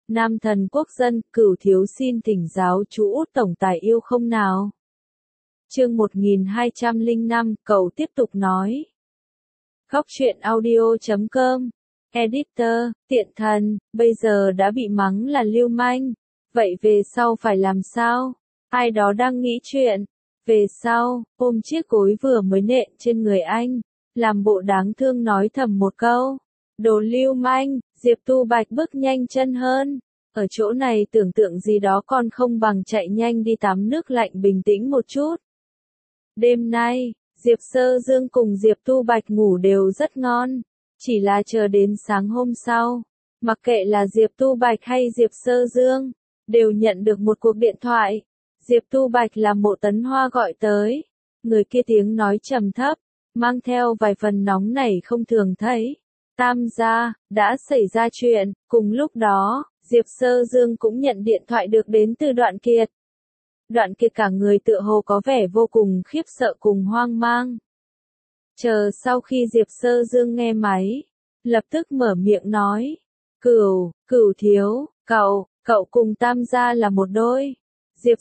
Nam thần quốc dân, Cửu thiếu xin thỉnh giáo chú Út tổng tài yêu không nào. Chương 1205, cậu tiếp tục nói. Góc truyện audio.com. Editor, tiện thần, bây giờ đã bị mắng là lưu manh. Vậy về sau phải làm sao? Ai đó đang nghĩ chuyện. Về sau, ôm chiếc gối vừa mới nện trên người anh, làm bộ đáng thương nói thầm một câu. Đồ lưu manh, Diệp Tu Bạch bước nhanh chân hơn. Ở chỗ này tưởng tượng gì đó còn không bằng chạy nhanh đi tắm nước lạnh bình tĩnh một chút. Đêm nay, Diệp Sơ Dương cùng Diệp Tu Bạch ngủ đều rất ngon. Chỉ là chờ đến sáng hôm sau, mặc kệ là Diệp Tu Bạch hay Diệp Sơ Dương, đều nhận được một cuộc điện thoại. Diệp Tu Bạch là Mộ Tấn Hoa gọi tới. Người kia tiếng nói trầm thấp, mang theo vài phần nóng nảy không thường thấy. Tam gia, đã xảy ra chuyện. Cùng lúc đó, Diệp Sơ Dương cũng nhận điện thoại được đến từ Đoạn Kiệt. Đoạn Kiệt cả người tựa hồ có vẻ vô cùng khiếp sợ cùng hoang mang. Chờ sau khi Diệp Sơ Dương nghe máy, lập tức mở miệng nói. Cửu thiếu, cậu cùng Tam gia là một đôi. Diệp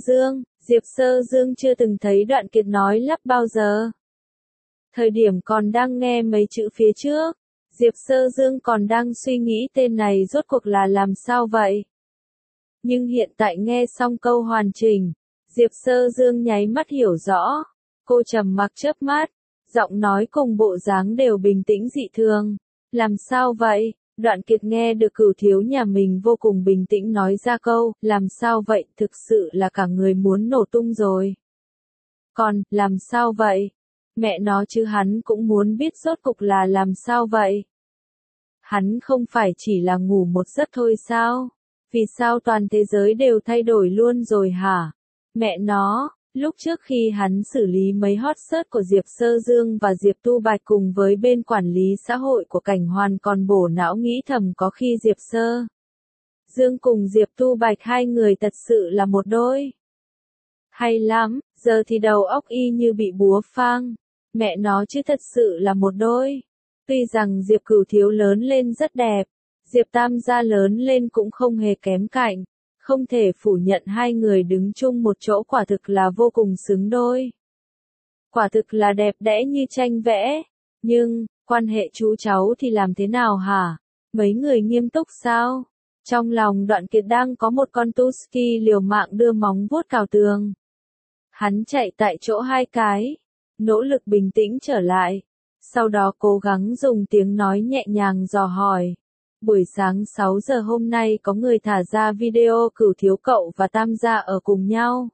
Sơ Dương chưa từng thấy Đoạn Kiệt nói lắp bao giờ. Thời điểm còn đang nghe mấy chữ phía trước, Diệp Sơ Dương còn đang suy nghĩ tên này rốt cuộc là làm sao vậy. Nhưng hiện tại nghe xong câu hoàn chỉnh, Diệp Sơ Dương nháy mắt hiểu rõ. Cô trầm mặc chớp mắt, giọng nói cùng bộ dáng đều bình tĩnh dị thường. Làm sao vậy? Đoạn Kiệt nghe được Cửu thiếu nhà mình vô cùng bình tĩnh nói ra câu, làm sao vậy, thực sự là cả người muốn nổ tung rồi. Còn, làm sao vậy? Mẹ nó chứ hắn cũng muốn biết rốt cục là làm sao vậy? Hắn không phải chỉ là ngủ một giấc thôi sao? Vì sao toàn thế giới đều thay đổi luôn rồi hả? Mẹ nó, lúc trước khi hắn xử lý mấy hot search của Diệp Sơ Dương và Diệp Tu Bạch cùng với bên quản lý xã hội của Cảnh Hoàn còn bổ não nghĩ thầm có khi Diệp Sơ Dương cùng Diệp Tu Bạch hai người thật sự là một đôi. Hay lắm, giờ thì đầu óc y như bị búa phang. Mẹ nó chứ thật sự là một đôi. Tuy rằng Diệp Cửu thiếu lớn lên rất đẹp, Diệp Tam gia lớn lên cũng không hề kém cạnh. Không thể phủ nhận hai người đứng chung một chỗ quả thực là vô cùng xứng đôi. Quả thực là đẹp đẽ như tranh vẽ. Nhưng, quan hệ chú cháu thì làm thế nào hả? Mấy người nghiêm túc sao? Trong lòng Đoạn Kiệt đang có một con Tusky liều mạng đưa móng vuốt cào tường. Hắn chạy tại chỗ hai cái, nỗ lực bình tĩnh trở lại. Sau đó cố gắng dùng tiếng nói nhẹ nhàng dò hỏi. Buổi sáng 6 giờ hôm nay có người thả ra video Cửu thiếu cậu và Tam gia ở cùng nhau.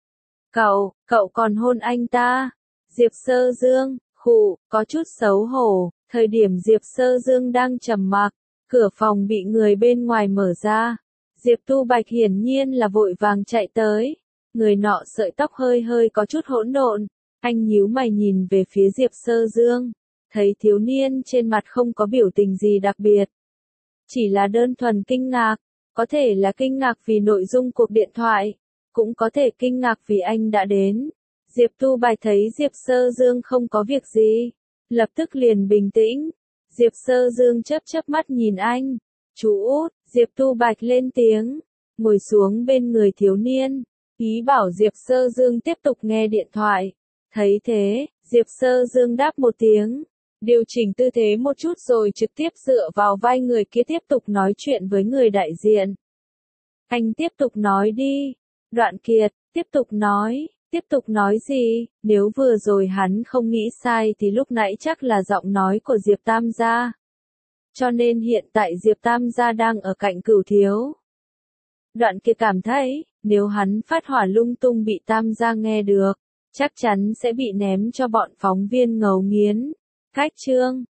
Cậu còn hôn anh ta. Diệp Sơ Dương, có chút xấu hổ. Thời điểm Diệp Sơ Dương đang trầm mặc, cửa phòng bị người bên ngoài mở ra. Diệp Tu Bạch hiển nhiên là vội vàng chạy tới. Người nọ sợi tóc hơi có chút hỗn độn. Anh nhíu mày nhìn về phía Diệp Sơ Dương. Thấy thiếu niên trên mặt không có biểu tình gì đặc biệt. Chỉ là đơn thuần kinh ngạc, có thể là kinh ngạc vì nội dung cuộc điện thoại, cũng có thể kinh ngạc vì anh đã đến. Diệp Tu Bạch thấy Diệp Sơ Dương không có việc gì, lập tức liền bình tĩnh. Diệp Sơ Dương chớp mắt nhìn anh. Chú Út, Diệp Tu Bạch lên tiếng, ngồi xuống bên người thiếu niên, ý bảo Diệp Sơ Dương tiếp tục nghe điện thoại. Thấy thế, Diệp Sơ Dương đáp một tiếng. Điều chỉnh tư thế một chút rồi trực tiếp dựa vào vai người kia tiếp tục nói chuyện với người đại diện. Anh tiếp tục nói đi. Đoạn Kiệt, tiếp tục nói gì? Nếu vừa rồi hắn không nghĩ sai thì lúc nãy chắc là giọng nói của Diệp Tam gia. Cho nên hiện tại Diệp Tam gia đang ở cạnh Cửu thiếu. Đoạn Kiệt cảm thấy, nếu hắn phát hỏa lung tung bị Tam gia nghe được, chắc chắn sẽ bị ném cho bọn phóng viên ngấu nghiến. Cách chương